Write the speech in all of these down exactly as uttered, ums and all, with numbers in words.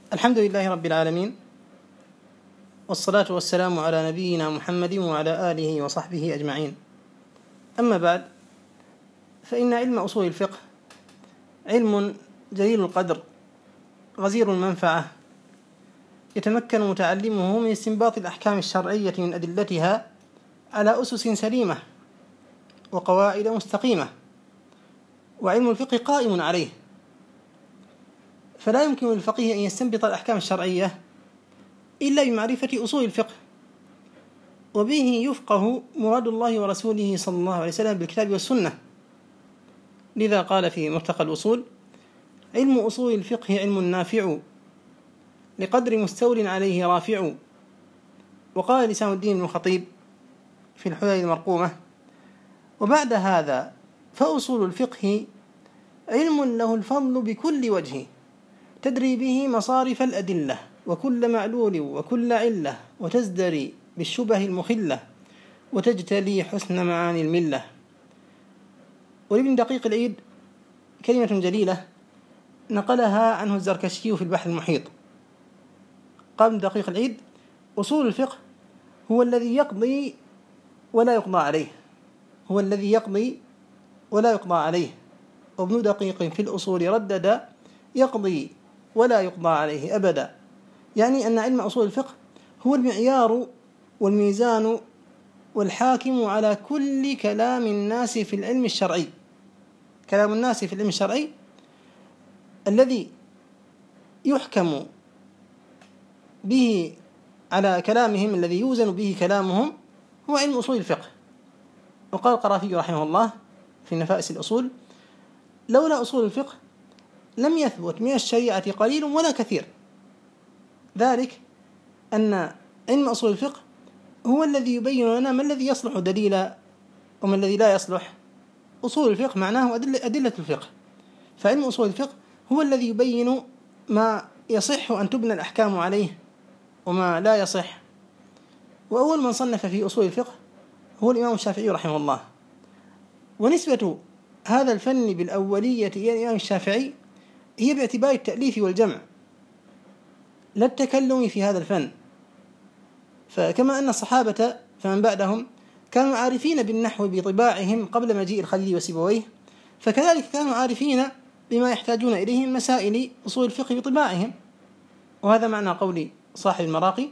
الحمد لله رب العالمين، والصلاة والسلام على نبينا محمد وعلى آله وصحبه أجمعين. أما بعد، فإن علم أصول الفقه علم جليل القدر غزير المنفعة، يتمكن متعلمه من استنباط الأحكام الشرعية من أدلتها على أسس سليمة وقواعد مستقيمة، وعلم الفقه قائم عليه، فلا يمكن للفقيه أن يستنبط الأحكام الشرعية إلا بمعرفة أصول الفقه، وبه يفقه مراد الله ورسوله صلى الله عليه وسلم بالكتاب والسنة. لذا قال في مرتقى الأصول: علم أصول الفقه علم نافع، لقدر مستول عليه رافع. وقال لسان الدين بن الخطيب في الحلل المرقومة: وبعد هذا فأصول الفقه علم له الفضل بكل وجه، تدري به مصارف الأدلة وكل معلول وكل علة، وتزدري بالشبه المخلة، وتجتلي حسن معاني الملة. ولابن دقيق العيد كلمة جليلة نقلها عنه الزركشي في البحر المحيط. قال ابن دقيق العيد: أصول الفقه هو الذي يقضي ولا يقضى عليه، هو الذي يقضي ولا يقضى عليه. وابن دقيق في الأصول ردد: يقضي ولا يقضى عليه أبدا، يعني أن علم أصول الفقه هو المعيار والميزان والحاكم على كل كلام الناس في العلم الشرعي. كلام الناس في العلم الشرعي الذي يحكم به على كلامهم، الذي يوزن به كلامهم، هو علم أصول الفقه. وقال القرافي رحمه الله في نفائس الأصول: لولا أصول الفقه لم يثبت من الشريعة قليل ولا كثير. ذلك أن علم أصول الفقه هو الذي يبين لنا ما الذي يصلح دليلا وما الذي لا يصلح. أصول الفقه معناه أدلة, أدلة الفقه، فعلم أصول الفقه هو الذي يبين ما يصح أن تبنى الأحكام عليه وما لا يصح. وأول من صنف في أصول الفقه هو الإمام الشافعي رحمه الله. ونسبة هذا الفن بالأولية إلى الإمام الشافعي هي باعتبار التأليف والجمع، لا التكلم في هذا الفن. فكما أن الصحابة فمن بعدهم كانوا عارفين بالنحو بطباعهم قبل مجيء الخليل وسيبويه، فكذلك كانوا عارفين بما يحتاجون إليه من مسائل أصول الفقه بطباعهم. وهذا معنى قول صاحب المراقي: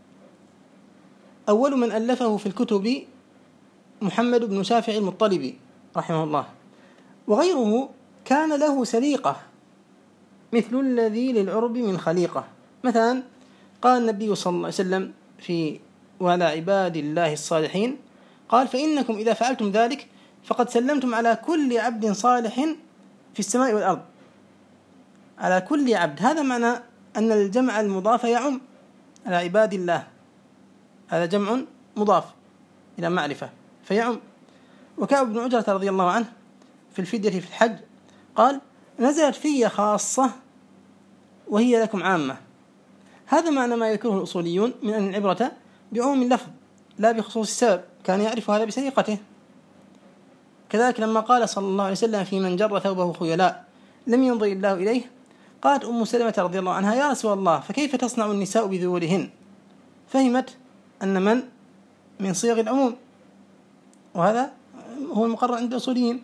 أول من ألفه في الكتب محمد بن شافع المطلبي رحمه الله، وغيره كان له سليقة مثل الذي للعرب من خليقة. مثلا قال النبي صلى الله عليه وسلم في وعلى عباد الله الصالحين، قال: فإنكم إذا فعلتم ذلك فقد سلمتم على كل عبد صالح في السماء والأرض. على كل عبد، هذا معنى أن الجمع المضاف يعم على عباد الله، هذا جمع مضاف إلى معرفة فيعم. وكعب بن عجرة رضي الله عنه في الفدية في الحج قال: نزلت في خاصة وهي لكم عامة. هذا معنى ما يذكره الأصوليون من أن العبرة بعموم اللفظ لا بخصوص السبب، كان يعرف هذا بسرقته. كذلك لما قال صلى الله عليه وسلم في من جر ثوبه خيلاء لم ينظر الله إليه، قالت أم سلمة رضي الله عنها: يا رسول الله، فكيف تصنع النساء بذورهن؟ فهمت أن من من صيغ العموم، وهذا هو المقرر عند الأصوليين،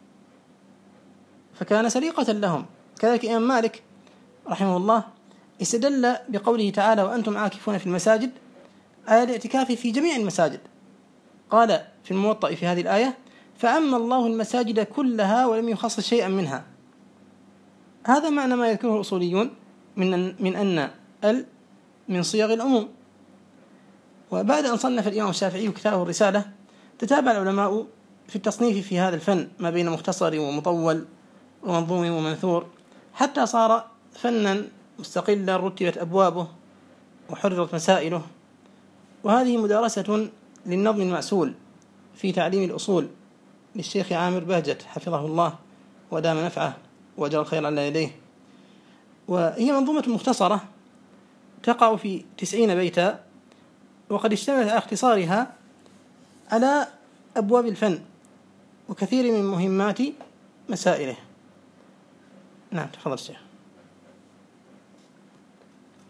فكان سريقة لهم. كذلك إمام مالك رحمه الله استدل بقوله تعالى: وأنتم عاكفون في المساجد على الاعتكاف في جميع المساجد. قال في الموطأ في هذه الآية: فعم الله المساجد كلها ولم يخصص شيئا منها. هذا معنى ما يذكره الأصوليون من من أن ال من صيغ العموم. وبعد أن صنف الإمام الشافعي كتابه الرسالة، تتابع العلماء في التصنيف في هذا الفن ما بين مختصر ومطول ومنظوم ومنثور، حتى صار فنا مستقلا رتبت أبوابه وحررت مسائله. وهذه مدارسة للنظم المعسول في تعليم الأصول للشيخ عامر بهجت حفظه الله ودام نفعه وأجر الخير على يديه. وهي منظومة مختصرة تقع في تسعين بيتا، وقد اشتملت على اختصارها على أبواب الفن وكثير من مهمات مسائله. نعم، تفضل الشيخ.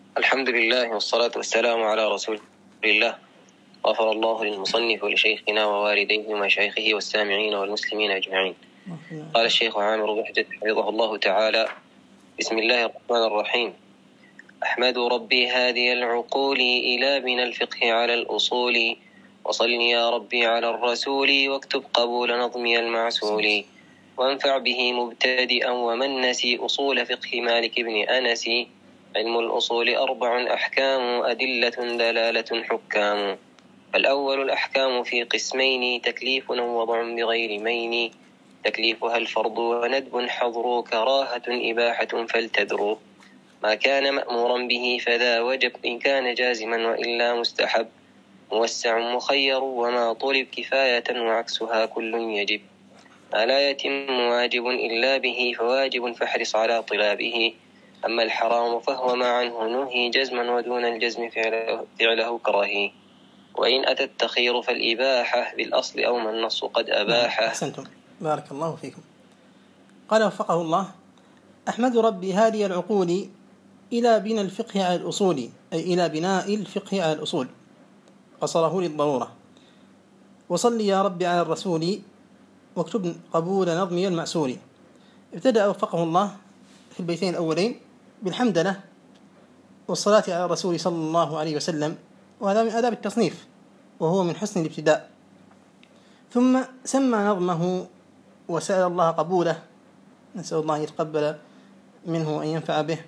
الحمد لله والصلاة والسلام على رسول الله. غفر الله للمصنف ولشيخنا ووالديه ومشايخه والسامعين والمسلمين أجمعين. قال الشيخ عامر بهجت حفظه الله تعالى: بسم الله الرحمن الرحيم. أحمد ربي هادي العقول إلى من الفقه على الأصول، وصل يا ربي على الرسول واكتب قبول نظمي المعسول، وانفع به مبتدئا ومن نسي أصول فقه مالك بن أنس. علم الأصول أربع أحكام أدلة دلالة حكام، فالأول الأحكام في قسمين، تكليف ووضع بغير مين، تكليفها الفرض وندب حظر كراهة إباحة فلتدر، ما كان مأمورا به فذا وجب إن كان جازما وإلا مستحب، موسع مخير وما طلب كفاية وعكسها كل يجب، ما لا يتم واجب إلا به فواجب فاحرص على طلابه، أما الحرام فهو ما عنه نهي جزما ودون الجزم فعله, فعله كراهي، وإن أتى التخير فالإباحة بالأصل أو ما النص قد أباحه. أحسنتم، بارك الله فيكم. قال وفقه الله: أحمد ربي هادي العقول إلى بناء الفقه على الأصول، أي إلى بناء الفقه على الأصول، قصره للضرورة. وصل يا ربي على الرسول واكتب قبول نظمي المعسول. ابتدأ وفقه الله في البيتين الأولين بالحمدلله والصلاة على الرسول صلى الله عليه وسلم، وهذا من آداب التصنيف وهو من حسن الابتداء. ثم سمى نظمه وسأل الله قبوله، نسأل الله يتقبل منه وأن ينفع به.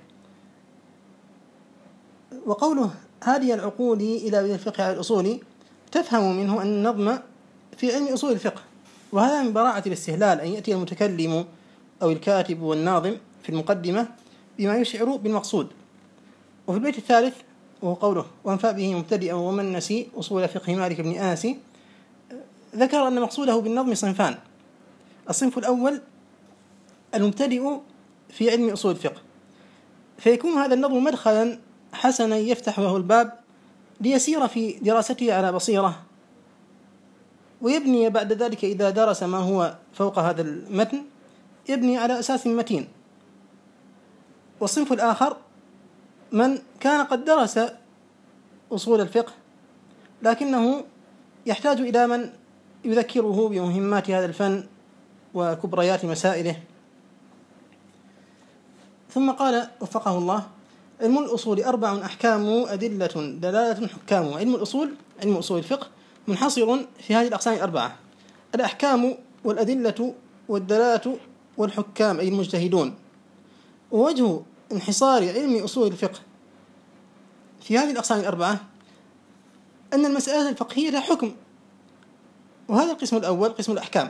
وقوله هذه العقول إلى الفقه على الأصول تفهم منه أن النظم في علم أصول الفقه، وهذا من براعة الاستهلال أن يأتي المتكلم أو الكاتب والناظم في المقدمة بما يشعر بالمقصود. وفي البيت الثالث وهو قوله وانفع به مبتدئا ومن نسي أصول فقه مالك بن أنس، ذكر أن مقصوده بالنظم صنفان: الصنف الأول المبتدئ في علم أصول الفقه، فيكون هذا النظم مدخلا حسنا يفتح له الباب ليسير في دراسته على بصيرة، ويبني بعد ذلك إذا درس ما هو فوق هذا المتن يبني على أساس متين. والصنف الآخر من كان قد درس أصول الفقه لكنه يحتاج إلى من يذكره بمهمات هذا الفن وكبريات مسائله. ثم قال وفقه الله: علم الأصول أربع أحكام أدلة دلالة حكام. علم الأصول علم أصول الفقه منحصر في هذه الأقسام الأربعة: الأحكام والأدلة والدلالة والحكام أي المجتهدون. ووجه انحصار علم أصول الفقه في هذه الأقسام الأربعة أن المسألة الفقهية لها حكم، وهذا القسم الأول قسم الأحكام،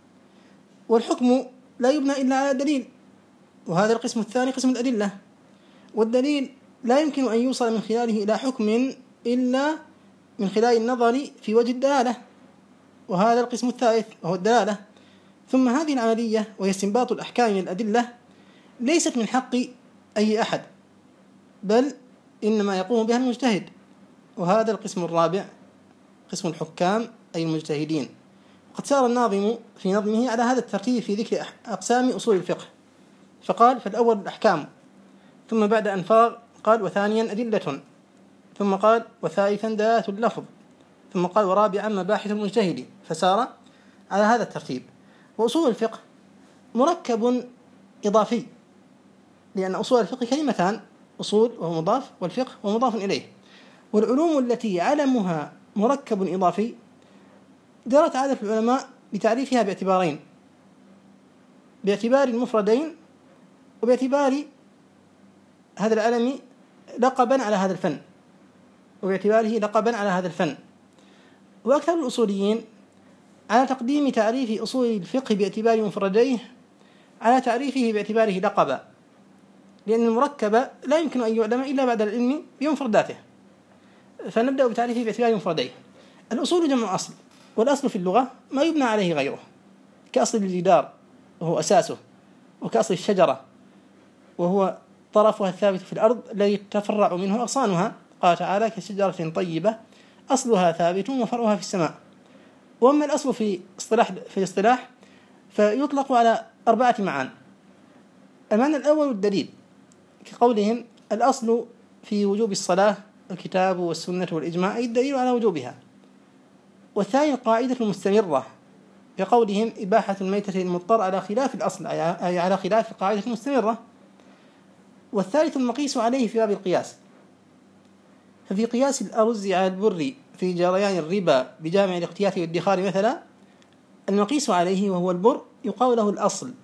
والحكم لا يبنى إلا على دليل، وهذا القسم الثاني قسم الأدلة، والدليل لا يمكن أن يوصل من خلاله إلى حكم إلا من خلال النظر في وجه الدلالة، وهذا القسم الثالث وهو الدلالة. ثم هذه العملية وهي استنباط الأحكام من الأدلة ليست من حق أي أحد، بل إنما يقوم بها المجتهد، وهذا القسم الرابع قسم الحكام أي المجتهدين. وقد سار الناظم في نظمه على هذا الترتيب في ذكر أقسام أصول الفقه، فقال: فالأول الأحكام، ثم بعد أن فرغ قال: وثانيا أدلة، ثم قال: وثالثا دلالة اللفظ، ثم قال: ورابعا مباحث المجتهد، فسار على هذا الترتيب. وأصول الفقه مركب إضافي، لأن أصول الفقه كلمتان: أصول وهو مضاف، والفقه وهو مضاف إليه. والعلوم التي علمها مركب إضافي جرت عادة العلماء بتعريفها باعتبارين: باعتبار المفردين، وباعتبار هذا العلم لقبا على هذا الفن، وباعتباره لقبا على هذا الفن. وأكثر الأصوليين على تقديم تعريف أصول الفقه باعتبار مفرديه على تعريفه باعتباره لقبا، لأن المركب لا يمكن أن يعلم إلا بعد العلم بمفرداته. فنبدأ بتعريفه باعتبار مفرديه. الأصول جمع أصل، والأصل في اللغة ما يبنى عليه غيره، كأصل الجدار وهو أساسه، وكأصل الشجرة وهو طرفها الثابت في الأرض الذي تفرع منه أغصانها، قال تعالى: كشجرة طيبة أصلها ثابت وفرعها في السماء. وأما الأصل في اصطلاح في الاصطلاح فيطلق على أربعة معان. المعنى الأول الدليل، كقولهم: الأصل في وجوب الصلاة الكتاب والسنة والإجماع أي الدليل على وجوبها. والثاني القاعدة المستمرة بقولهم إباحة الميتة للمضطر على خلاف الأصل أي على خلاف القاعدة المستمرة. والثالث المقيس عليه في باب القياس، ففي قياس الأرز على البر في جريان الربا بجامع الاقتيات والادخار مثلا، المقيس عليه وهو البر يقال له الأصل.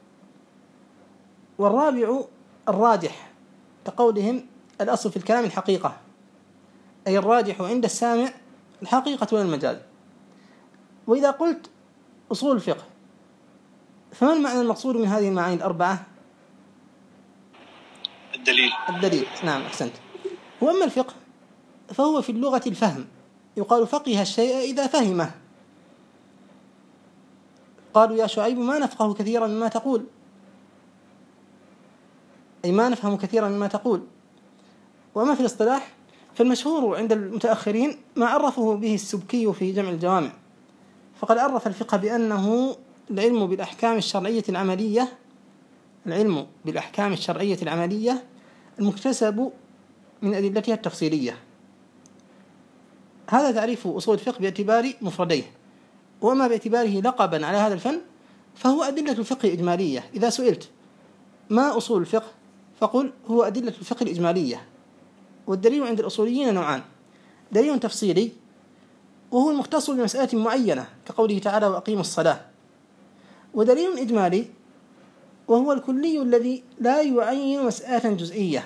والرابع الراجح كقولهم الأصل في الكلام الحقيقة أي الراجح عند السامع الحقيقة والمجاز. وإذا قلت أصول الفقه فما المعنى المقصود من هذه المعاني الأربعة؟ الدليل. الدليل، نعم أحسنت. وأما الفقه فهو في اللغة الفهم، يقال فقه الشيء إذا فهمه. قالوا يا شعيب ما نفقه كثيرا مما تقول، أي ما نفهم كثيرا مما تقول. وأما في الاصطلاح فالمشهور عند المتأخرين ما عرفه به السبكي في جمع الجوامع، فقد عرف الفقه بأنه العلم بالأحكام الشرعية العملية العلم بالأحكام الشرعية العملية المكتسب من أدلتها التفصيلية. هذا تعريف أصول الفقه باعتبار مفرديه. وما باعتباره لقبا على هذا الفن فهو أدلة الفقه الإجمالية. إذا سئلت ما أصول الفقه فقل هو أدلة الفقه الإجمالية. والدليل عند الأصوليين نوعان: دليل تفصيلي وهو المختص بمسألة معينة كقوله تعالى وأقيموا الصلاة، ودليل إجمالي وهو الكلي الذي لا يعين مسألة جزئية.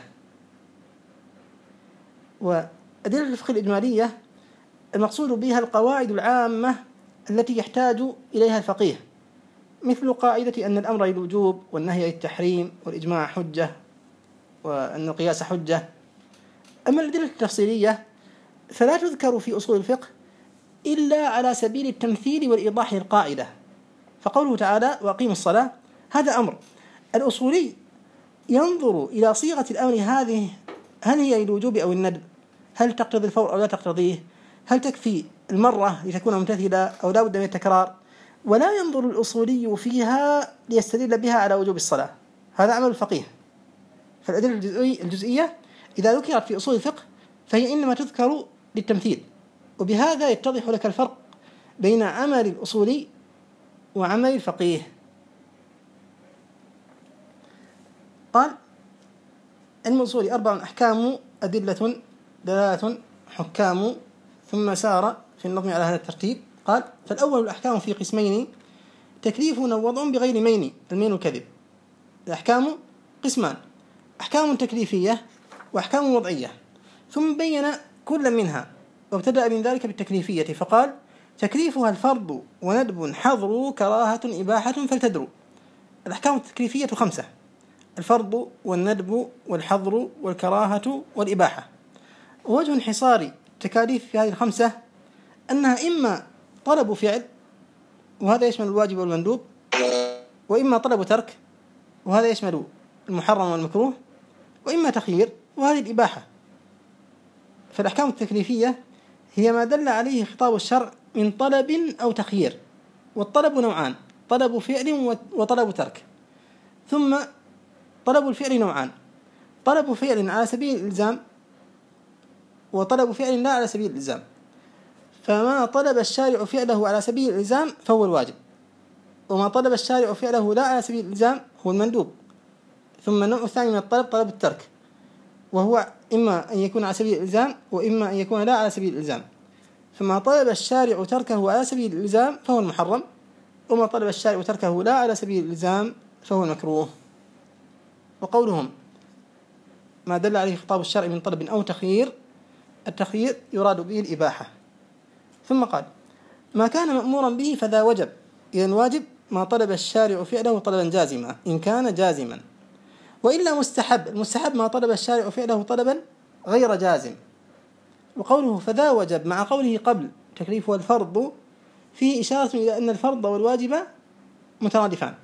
وأدلة الفقه الإجمالية المقصود بها القواعد العامة التي يحتاج إليها الفقيه، مثل قاعدة أن الأمر للوجوب والنهي للتحريم والإجماع حجة وأن القياس حجة. أما الأدلة التفصيلية فلا تذكر في أصول الفقه إلا على سبيل التمثيل والإيضاح للقاعدة. فقوله تعالى وأقيموا الصلاة هذا أمر، الأصولي ينظر إلى صيغة الأمر هذه هل هي للوجوب أو الندب، هل تقتضي الفور أو لا تقتضيه، هل تكفي المرة لتكون ممتثلة أو لا بد من التكرار، ولا ينظر الأصولي فيها ليستدل بها على وجوب الصلاة. هذا عمل الفقيه. فالأدلة الجزئية إذا ذكرت في أصول الفقه فهي إنما تذكر للتمثيل. وبهذا يتضح لك الفرق بين عمل الأصولي وعمل الفقيه. قال علم الأصول أربع أحكام أدلة دلالة حكام، ثم سار في النظم على هذا الترتيب. قال فالأول الأحكام في قسمين: تكليف ووضع بغير مين، المين الكذب. الأحكام قسمان: أحكام تكليفية وأحكام وضعية. ثم بين كل منها وابتدأ من ذلك بالتكليفية فقال تكليفها الفرض وندب حظر كراهة إباحة فلتدر. الأحكام التكليفية خمسة: الفرض والندب والحظر والكراهة والإباحة. ووجه انحصار التكاليف في هذه الخمسة أنها إما طلب فعل وهذا يشمل الواجب والمندوب، وإما طلب ترك وهذا يشمل المحرم والمكروه، وإما تخيير وهذه الإباحة. فالأحكام التكليفية هي ما دل عليه خطاب الشرع من طلب أو تخيير. والطلب نوعان: طلب فعل وطلب ترك. ثم طلب الفعل نوعان: طلب فعل على سبيل الإلزام وطلب فعل لا على سبيل الإلزام. فما طلب الشارع فعله على سبيل الإلزام فهو الواجب، وما طلب الشارع فعله لا على سبيل الإلزام هو المندوب. ثم النوع الثاني من الطلب طلب الترك، وهو إما أن يكون على سبيل الإلزام وإما أن يكون لا على سبيل الإلزام. فما طلب الشارع تركه على سبيل الإلزام فهو المحرم، وما طلب الشارع تركه لا على سبيل الإلزام فهو المكروه. وقولهم ما دل عليه خطاب الشرع من طلب أو تخيير، التخيير يراد به الإباحة. ثم قال ما كان مأمورا به فذا وجب، إذن واجب ما طلب الشارع فعله طلبا جازما إن كان جازما، وإلا مستحب، المستحب ما طلب الشارع فعله طلبا غير جازم. وقوله فذا وجب مع قوله قبل تكليف والفرض فيه إشارة إلى أن الفرض والواجب مترادفان.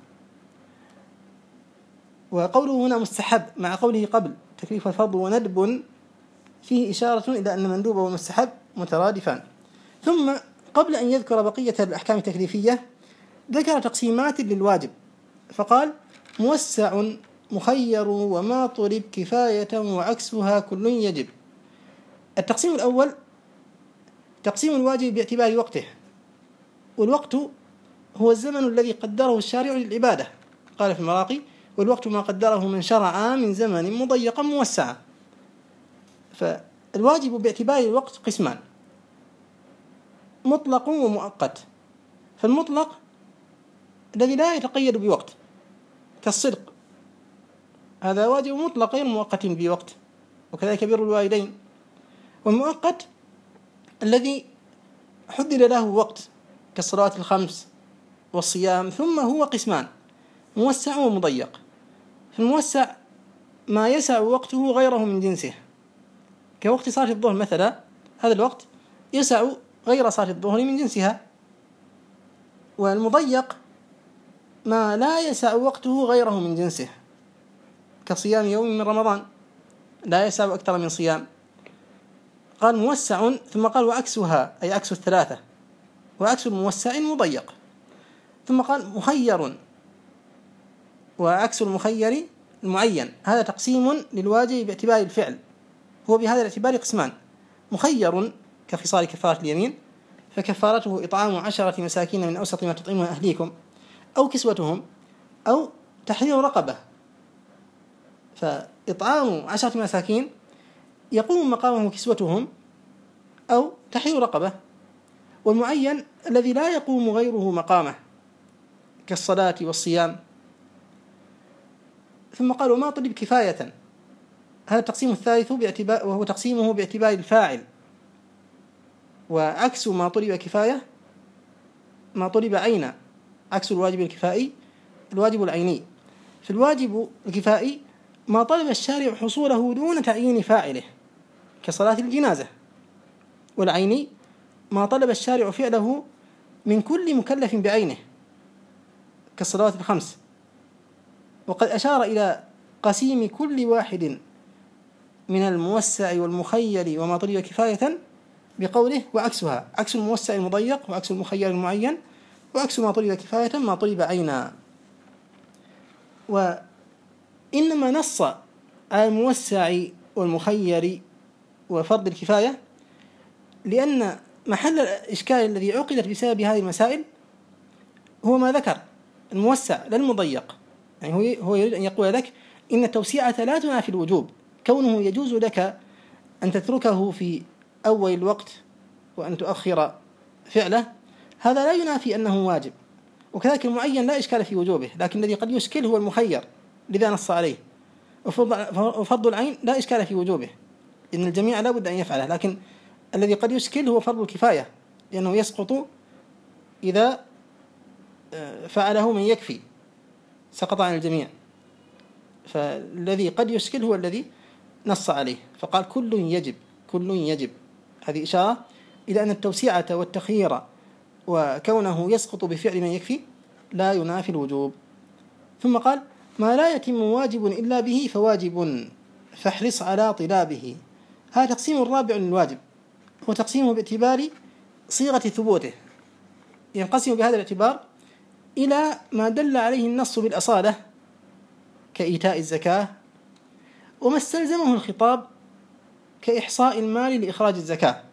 وقوله هنا مستحب مع قوله قبل تكليف والفرض وندب فيه إشارة إلى أن المندوب والمستحب مترادفان. ثم قبل أن يذكر بقية الأحكام التكليفية ذكر تقسيمات للواجب فقال موسع مخير وما طلب كفاية وعكسها كل يجب. التقسيم الأول تقسيم الواجب باعتبار وقته، والوقت هو الزمن الذي قدره الشارع للعبادة. قال في المراقي: والوقت ما قدره من شرع من زمن مضيقا موسعا. فالواجب باعتبار الوقت قسمان: مطلق ومؤقت. فالمطلق الذي لا يتقيد بوقت كالصدق، هذا واجب مطلق غير مؤقت بوقت، وكذلك بر الوالدين. والمؤقت الذي حدد له وقت كالصلوات الخمس والصيام. ثم هو قسمان: موسع ومضيق. فالموسع ما يسع وقته غيره من جنسه، كوقت صلاة الظهر مثلا، هذا الوقت يسع غير صلاة الظهر من جنسها. والمضيق ما لا يسع وقته غيره من جنسه، كصيام يوم من رمضان لا يسع أكثر من صيام. قال موسع، ثم قال وعكسها أي عكس الثلاثة، وعكس الموسع مضيق. ثم قال مخير، وعكس المخير المعين. هذا تقسيم للواجب باعتبار الفعل، هو بهذا الاعتبار قسمان: مخير كخصال كفارة اليمين، فكفارته إطعام عشرة مساكين من أوسط ما تطعمون أهليكم، أو كسوتهم، أو تحرير رقبة. فإطعام عشرة مساكين يقوم مقامه كسوتهم أو تحرير رقبة. والمعين الذي لا يقوم غيره مقامه كالصلاة والصيام. ثم قال وما طلب كفاية. هذا التقسيم الثالث باعتبار، وهو تقسيمه باعتبار الفاعل. وعكس ما طلب كفاية ما طلب عينا، عكس الواجب الكفائي الواجب العيني. في الواجب الكفائي ما طلب الشارع حصوله دون تعيين فاعله كصلاة الجنازة. والعيني ما طلب الشارع فعله من كل مكلف بعينه كالصلوات الخمس. وقد أشار إلى قسيم كل واحد من الموسع والمخير وما طلب كفاية بقوله وعكسها، عكس الموسع المضيق، وعكس المخير المعين، وعكس ما طلب كفاية ما طلب عينا. وإنما نص على الموسع والمخير وفرض الكفاية لأن محل الإشكال الذي عقدت بسبب هذه المسائل هو ما ذكر الموسع لا المضيق. يعني هو يريد أن يقول لك إن التوسعة لا تنافي الوجوب، كونه يجوز لك أن تتركه في أول الوقت وأن تؤخر فعله، هذا لا ينافي أنه واجب. وكذلك المعين لا إشكال في وجوبه، لكن الذي قد يشكل هو المخير لذا نص عليه. وفرض العين لا إشكال في وجوبه، إن الجميع لا بد أن يفعله، لكن الذي قد يشكل هو فرض الكفاية، لأنه يسقط إذا فعله من يكفي، سقط عن الجميع. فالذي قد يشكل هو الذي نص عليه، فقال كل يجب كل يجب. هذه إشارة إلى أن التوسعة والتخيير وكونه يسقط بفعل من يكفي لا ينافي الوجوب. ثم قال ما لا يتم واجب إلا به فواجب فاحرص على طلابه. هذا تقسيم الرابع للواجب، هو تقسيمه باعتبار صيغة ثبوته. ينقسم بهذا الاعتبار إلى ما دل عليه النص بالأصالة كإيتاء الزكاة، وما استلزمه الخطاب كإحصاء المال لإخراج الزكاة.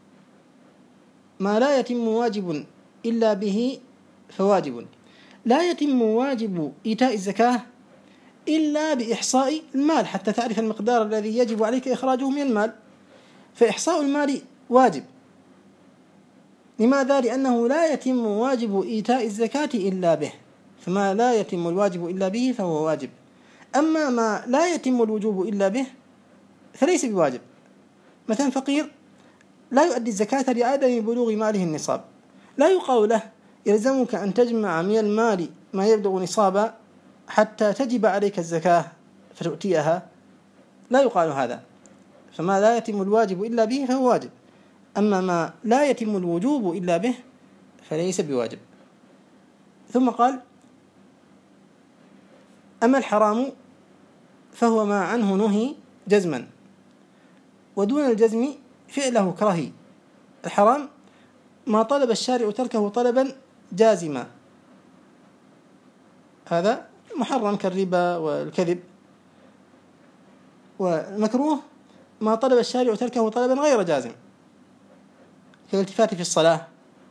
ما لا يتم واجب إلا به فواجب. لا يتم واجب إيتاء الزكاة إلا بإحصاء المال حتى تعرف المقدار الذي يجب عليك إخراجه من المال. فإحصاء المال واجب. لماذا؟ لأنه لا يتم واجب إيتاء الزكاة إلا به، فما لا يتم الواجب إلا به فهو واجب. أما ما لا يتم الوجوب إلا به فليس بواجب. مثلا فقير لا يؤدي الزكاة لعدم بلوغ ماله النصاب، لا يقال له يلزمك أن تجمع من المال ما يبلغ نصابا حتى تجب عليك الزكاة فتؤتيها، لا يقال هذا. فما لا يتم الواجب إلا به فهو واجب، أما ما لا يتم الوجوب إلا به فليس بواجب. ثم قال أما الحرام فهو ما عنه نهي جزما، ودون الجزم فعله كرهي. الحرام ما طلب الشارع تركه طلبا جازما، هذا محرم كالربا والكذب والمكروه ما طلب الشارع تركه طلبا غير جازم كالالتفات في الصلاة.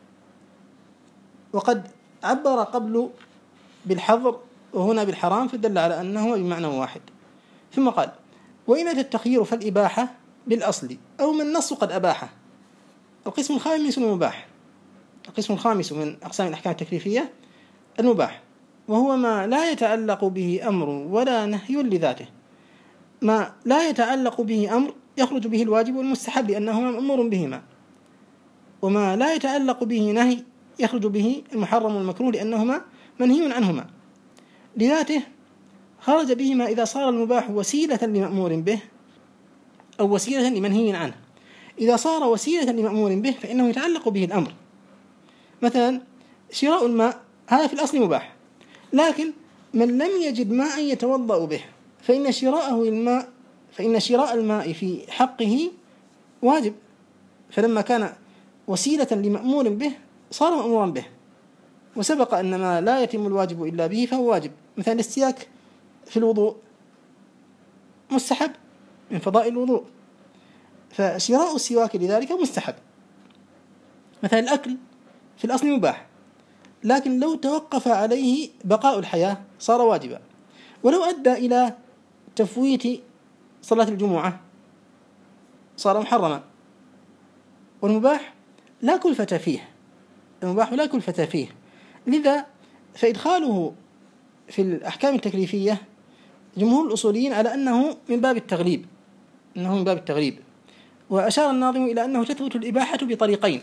وقد عبر قبل بالحظر وهنا بالحرام فدل على أنه بمعنى واحد. ثم قال: وإن أتى التخيير فالإباحة بالأصل أو من النص قد أباحه. القسم الخامس المباح. القسم الخامس من أقسام الأحكام التكليفية المباح، وهو ما لا يتعلق به أمر ولا نهي لذاته. ما لا يتعلق به أمر يخرج به الواجب والمستحب لأنهما مأمور بهما، وما لا يتعلق به نهي يخرج به المحرم والمكروه لأنهما منهي عنهما لذاته. خرج بهما إذا صار المباح وسيلة لمأمور به أو وسيلة لمنهي عنه. إذا صار وسيلة لمأمور به فإنه يتعلق به الأمر. مثلا شراء الماء هذا في الأصل مباح، لكن من لم يجد ماء يتوضأ به فإن شراءه الماء فإن شراء الماء في حقه واجب، فلما كان وسيلة لمأمور به صار مأمورا به. وسبق أن ما لا يتم الواجب إلا به فهو واجب. مثلا الاستياك في الوضوء مستحب من فضائل الوضوء، فشراء السواك لذلك مستحب. مثلا الأكل في الأصل مباح، لكن لو توقف عليه بقاء الحياة صار واجبا. ولو أدى إلى تفويت صلاة الجمعة صار محرما. والمباح لا كلفة فيه، المباح لا كلفة فيه، لذا فإدخاله في الأحكام التكليفية جمهور الأصوليين على أنه من باب التغليب أنه من باب التغليب وأشار الناظم إلى أنه تثبت الإباحة بطريقين.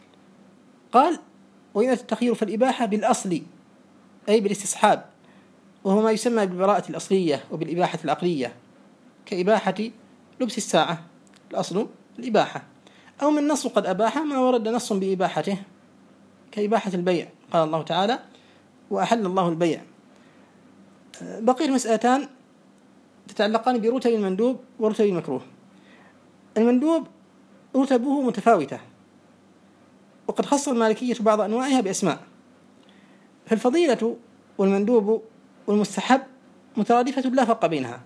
قال: وإن التخيير فالإباحة بالأصل أي بالاستصحاب، وهو ما يسمى بالبراءة الأصلية وبالإباحة العقلية، كإباحة لبس الساعة الأصل الإباحة، أو من نص قد أباح ما ورد نص بإباحته كإباحة البيع، قال الله تعالى: وأحل الله البيع. بقيت مسألتان تتعلقان برتب المندوب ورتب المكروه. المندوب رتبه متفاوتة، وقد خص المالكية بعض أنواعها بأسماء، فالفضيلة والمندوب والمستحب مترادفة لا فرق بينها.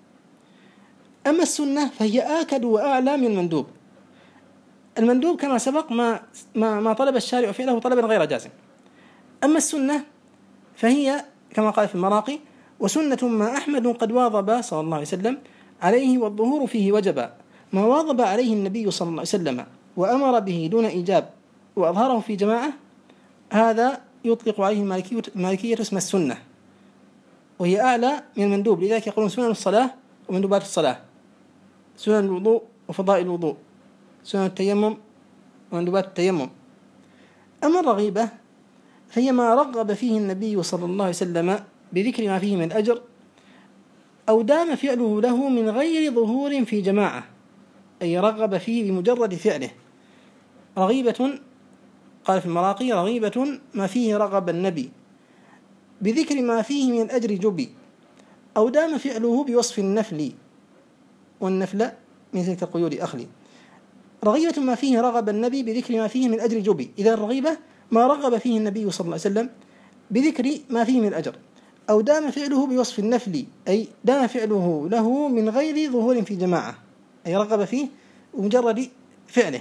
أما السنة فهي آكد وأعلى من المندوب. المندوب كما سبق ما, ما, ما طلب الشارع فعله طلبا غير جازم. أما السنة فهي كما قال في المراقي: وسنة ما أحمد قد واظب صلى الله عليه وسلم عليه والظهور فيه وجبا، ما واظب عليه النبي صلى الله عليه وسلم وأمر به دون إيجاب وأظهره في جماعة، هذا يطلق عليه المالكية, المالكية اسم السنة، وهي أعلى من المندوب. لذلك يقولون سنن الصلاة ومندوبات الصلاة، سنن الوضوء وفضائل الوضوء، سنن التيمم ومندوبات التيمم. أما الرغيبة فهي ما رغب فيه النبي صلى الله عليه وسلم بذكر ما فيه من أجر أو دام فعله له من غير ظهور في جماعة، أي رغب فيه بمجرد فعله. رغيبة قال في المراقي: رغيبة ما فيه رغب النبي بذكر ما فيه من الأجر جبي، أو دام فعله بوصف النفل، والنفل من تلك القيود أخلي. رغيبة ما فيه رغب النبي بذكر ما فيه من الأجر جبي، إذا الرغيبة ما رغب فيه النبي صلى الله عليه وسلم بذكر ما فيه من الأجر، أو دام فعله بوصف النفل، أي دام فعله له من غير ظهور في جماعة، أي رغب فيه بمجرد فعله.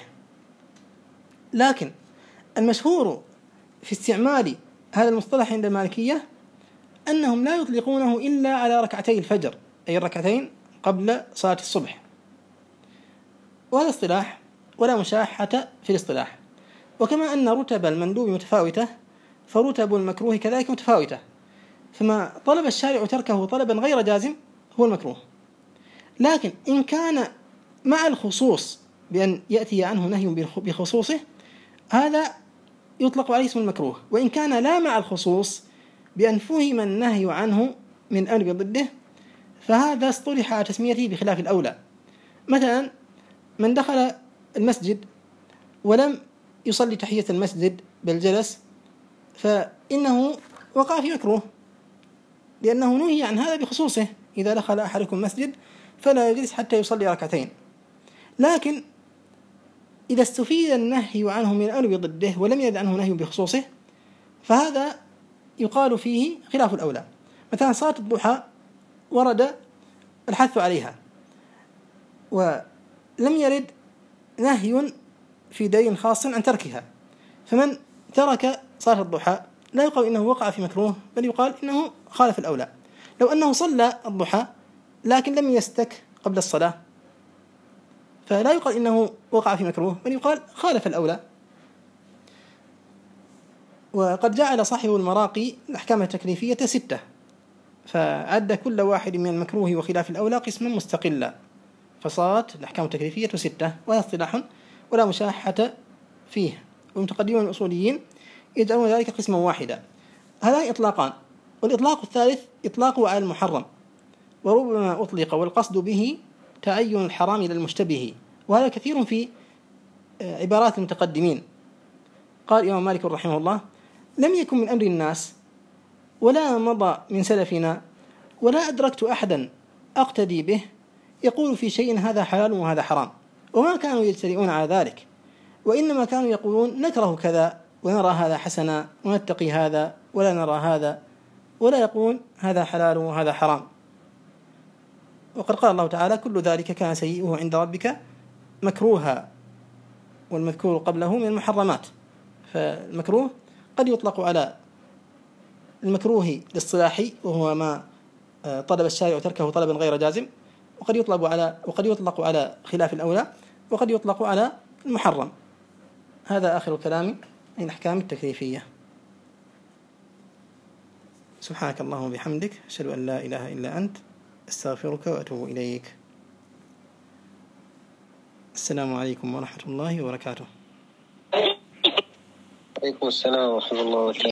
لكن المشهور في استعمال هذا المصطلح عند المالكية أنهم لا يطلقونه إلا على ركعتي الفجر، أي الركعتين قبل صلاة الصبح، وهذا اصطلاح ولا مشاحة في الاصطلاح. وكما أن رتب المندوب متفاوتة فرتب المكروه كذلك متفاوتة، فما طلب الشارع تركه طلبا غير جازم هو المكروه. لكن إن كان مع الخصوص بأن يأتي عنه نهي بخصوصه هذا يطلق عليه اسم المكروه، وإن كان لا مع الخصوص بأن فهم النهي عنه من أمر ضده فهذا اصطلح على تسميته بخلاف الأولى. مثلا من دخل المسجد ولم يصلي تحية المسجد بل جلس فإنه وقع في مكروه، لأنه نهي عن هذا بخصوصه: إذا دخل أحدكم مسجد فلا يجلس حتى يصلي ركعتين. لكن إذا استفيد النهي عنه من أمر ضده ولم يرد عنه نهي بخصوصه فهذا يقال فيه خلاف الأولى. مثلا صلاة الضحى ورد الحث عليها، ولم يرد نهي في دليل خاص عن تركها. فمن ترك صلاة الضحى لا يقال إنه وقع في مكروه، بل يقال إنه خالف الأولى. لو أنه صلى الضحى لكن لم يستك قبل الصلاة فلا يقال إنه وقع في مكروه، بل يقال خالف الأولى. وقد جعل صاحب المراقي الأحكام التكليفية ستة، فعد كل واحد من المكروه وخلاف الأولى قسما مستقلا، فصارت الأحكام التكليفية ستة، وهذا اصطلاح ولا مشاحة فيه. والمتقدمون الأصوليين يجعلون ذلك قسما واحدا. هذان إطلاقان، والإطلاق الثالث إطلاقه على المحرم، وربما أطلق والقصد به تعين الحرام إلى المشتبه، وهذا كثير في عبارات المتقدمين. قال الإمام مالك رحمه الله: لم يكن من أمر الناس ولا مضى من سلفنا ولا أدركت أحدا أقتدي به يقول في شيء هذا حلال وهذا حرام، وما كانوا يجترئون على ذلك، وإنما كانوا يقولون نكره كذا ونرى هذا حسنا ونتقي هذا ولا نرى هذا، ولا يقولون هذا حلال وهذا حرام. وقد قال الله تعالى: كل ذلك كان سيئه عند ربك مكروها، والمذكور قبله من المحرمات. فالمكروه قد يطلق على المكروه الاصطلاحي وهو ما طلب الشارع تركه طلبا غير جازم، وقد يطلق على وقد يطلق على خلاف الأولى، وقد يطلق على المحرم. هذا آخر كلامي عن الأحكام التكليفية. سبحانك اللهم وبحمدك، أشهد أن لا إله إلا أنت، أستغفرك وأتوب إليك. السلام عليكم ورحمة الله وبركاته. وعليكم السلام ورحمة الله وبركاته.